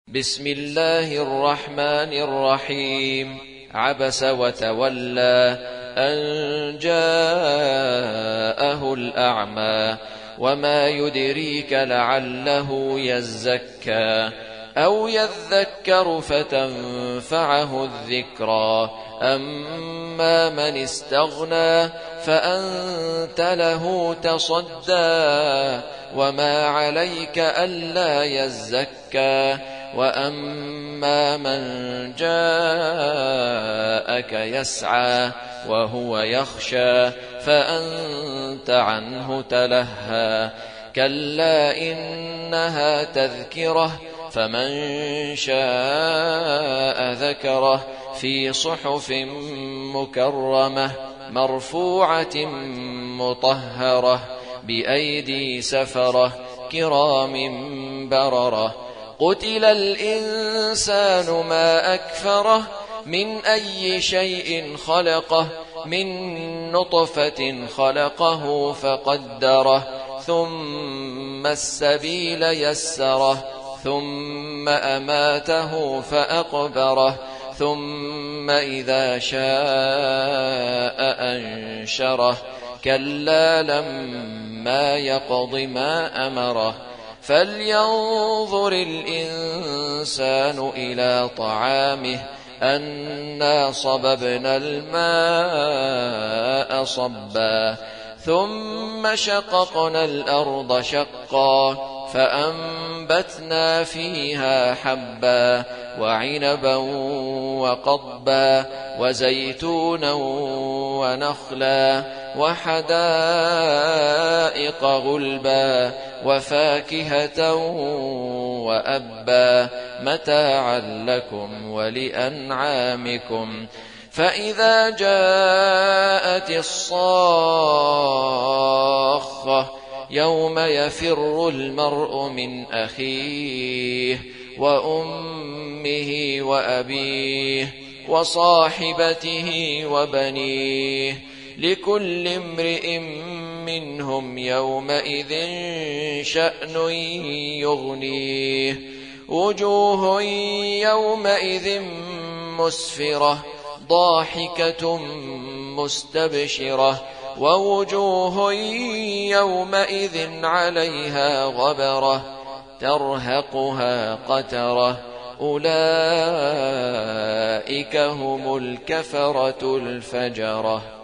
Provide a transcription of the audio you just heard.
بسم الله الرحمن الرحيم. عبس وتولى أن جاءه الأعمى وما يدريك لعله يزكى أو يذكر فتنفعه الذكرى أما من استغنى فأنت له تصدى وما عليك ألا يزكى وأما من جاءك يسعى وهو يخشى فأنت عنه تلهى كلا إنها تذكرة فمن شاء ذكره في صحف مكرمة مرفوعة مطهرة بأيدي سفرة كرام بررة قتل الإنسان ما أكفره من أي شيء خلقه من نطفة خلقه فقدره ثم السبيل يسره ثم أماته فأقبره ثم إذا شاء أنشره كلا لما يقض ما أمره فلينظر الإنسان إلى طعامه أنا صببنا الماء صبا ثم شققنا الأرض شقا فأنبتنا فيها حبا وعنبا وقضبا وزيتونا ونخلا وحدائق غلبا وفاكهة وأبا متاعا لكم ولأنعامكم فإذا جاءت الصاخة يوم يفر المرء من أخيه وأمه وأبيه وصاحبته وبنيه لكل امرئ منهم يومئذ شأن يغنيه وجوه يومئذ مسفرة ضاحكة مستبشرة ووجوه يومئذ عليها غبرة ترهقها قترة أولئك هم الكفرة الفجرة.